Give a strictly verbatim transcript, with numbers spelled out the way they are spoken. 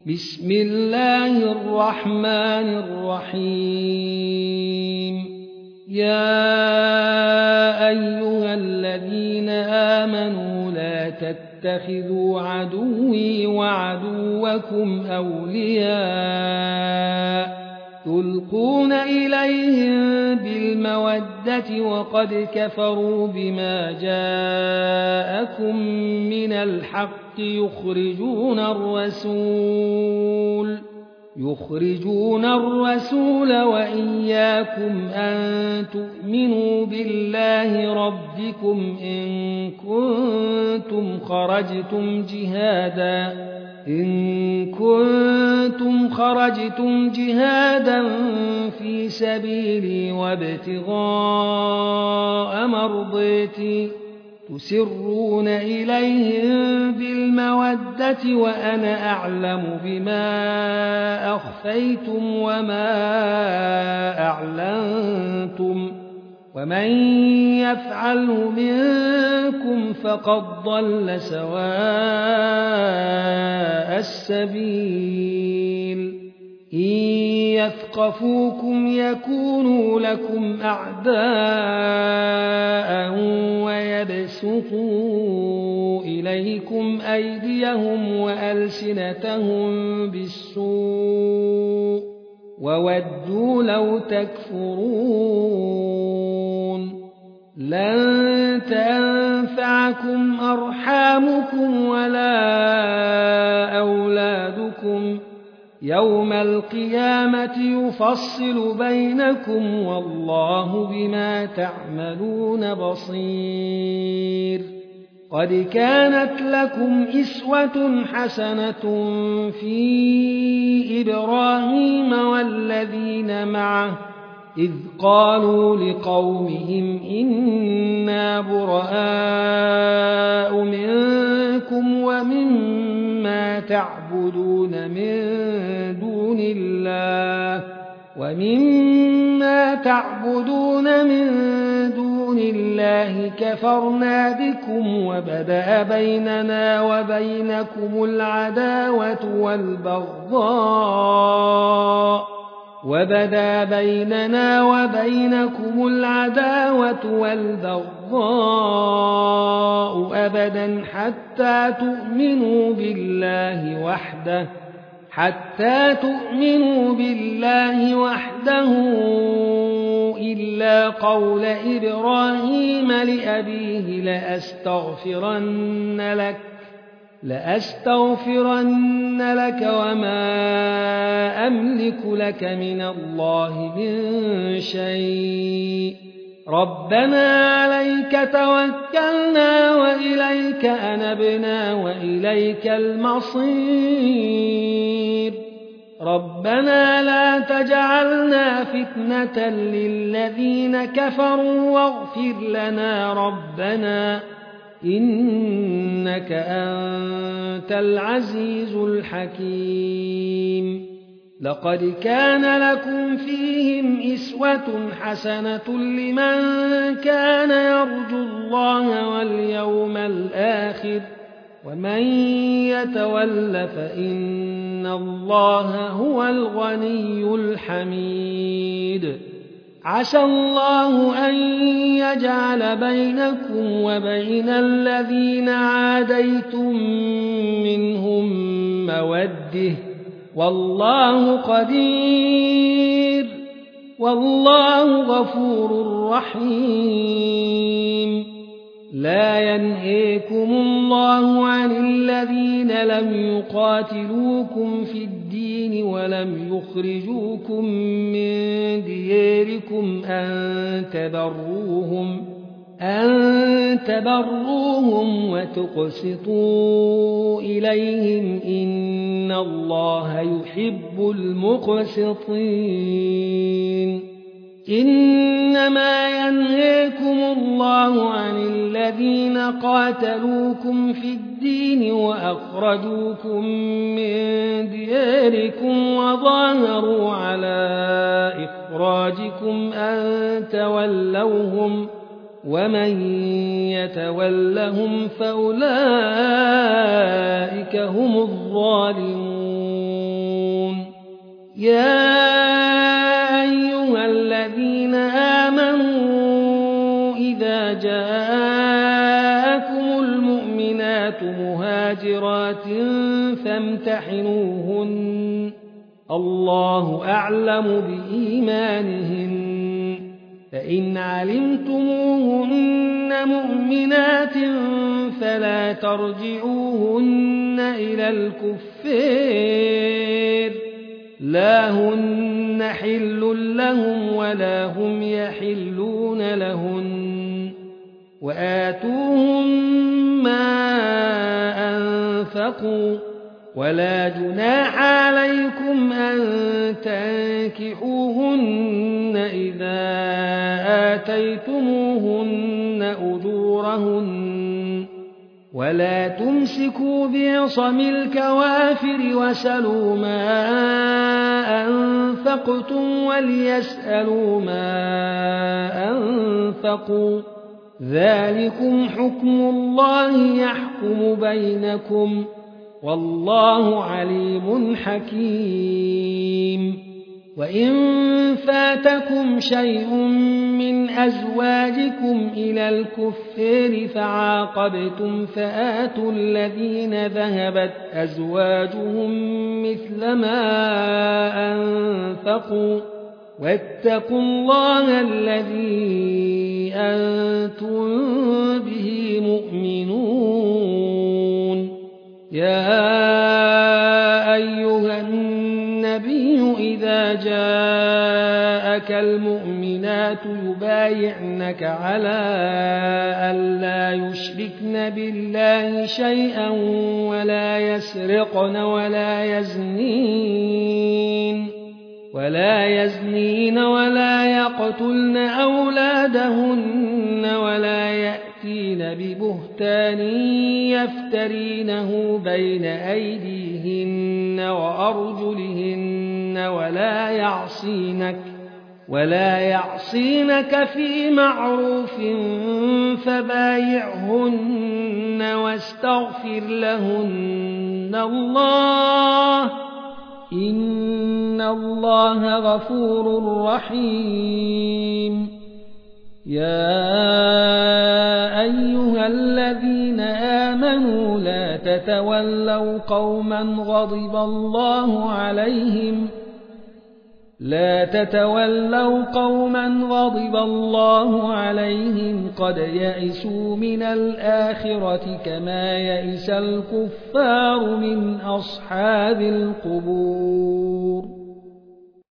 بسم الله الرحمن الرحيم يا أيها الذين آمنوا لا تتخذوا عدوي وعدوكم أولياء تلقون إليهم بالمودة وقد كفروا بما جاءكم من الحق يخرجون الرسول يخرجون الرسول وإياكم أن تؤمنوا بالله ربكم إن كنتم خرجتم جهادا إن كنتم خرجتم جهادا في سبيلي وابتغاء مرضاتي تسرون إليهم بالمودة وأنا أعلم بما أخفيتم وما أعلنتم ومن يفعله منكم فقد ضل سواء السبيل إن يثقفوكم يكونوا لكم أعداء ويبسطوا إليكم أيديهم وألسنتهم بالسوء وودوا لو تكفرون لن تنفعكم أرحامكم ولا أولادكم يوم القيامة يفصل بينكم والله بما تعملون بصير قد كانت لكم إسوة حسنة في إبراهيم والذين معه إذ قالوا لقومهم إنا براء منكم ومما تعبدون من دون الله ومما تعبدون من دون الله كفرنا بكم وبدأ بيننا وبينكم العداوة والبغضاء وبدا بيننا وبينكم العداوة والبغضاء أبدا حتى تؤمنوا بالله وحده حتى تؤمنوا بالله وحده إلا قول إبراهيم لأبيه لأستغفرن لك لأستغفرن لك وما أملك لك من الله من شيء ربنا عليك توكلنا وإليك أنبنا وإليك المصير ربنا لا تجعلنا فتنة للذين كفروا واغفر لنا ربنا إنك أنت العزيز الحكيم لقد كان لكم فيهم إسوة حسنة لمن كان يرجو الله واليوم الآخر ومن يتول فإن الله هو الغني الحميد عسى الله أن يجعل بينكم وبين الذين عاديتم منهم مودة والله قدير والله غفور رحيم لا ينهيكم الله عن الذين لم يقاتلوكم في الدين ولم يخرجوكم من دياركم أن تبروهم أن تبروهم وتقسطوا إليهم إن الله يحب المقسطين إنما ينهيكم الله عن الذين قاتلوكم في الدين وأخرجوكم من دياركم وظاهروا على إخراجكم أن تولوهم ومن يتولهم فأولئك هم الظالمون يا أيها الذين آمنوا إذا جاءكم المؤمنات مهاجرات فامتحنوهن الله أعلم بإيمانهن فإن علمتموهن مؤمنات فلا ترجعوهن إلى الكفار لا هن حل لهم ولا هم يحلون لهن وآتوهم ما أنفقوا ولا جناح عليكم أن تنكحوهن إذا آتيتموهن أجورهن ولا تمسكوا بعصم الكوافر وسلوا ما أنفقتم وليسألوا ما أنفقوا ذلكم حكم الله يحكم بينكم والله عليم حكيم وإن فاتكم شيء من أزواجكم إلى الكفار فعاقبتم فآتوا الذين ذهبت أزواجهم مثل ما أنفقوا واتقوا الله الذي أنتم به مؤمنون يا أيها النبي إذا جاءك المؤمنات يبايعنك على أن لا يشركن بالله شيئا ولا يسرقن ولا يزنين ولا يزنين ولا يقتلن أولادهن ولا يأتين ببهتان يفترينه بين أيديهن وأرجلهن ولا يعصينك ولا يعصينك في معروف فبايعهن واستغفر لهن الله إن الله غفور رحيم يا أيها الذين آمنوا لا تتولوا قوما غضب الله عليهم لا تتولوا قوما غضب الله عليهم قد يئسوا من الآخرة كما يئس الكفار من أصحاب القبور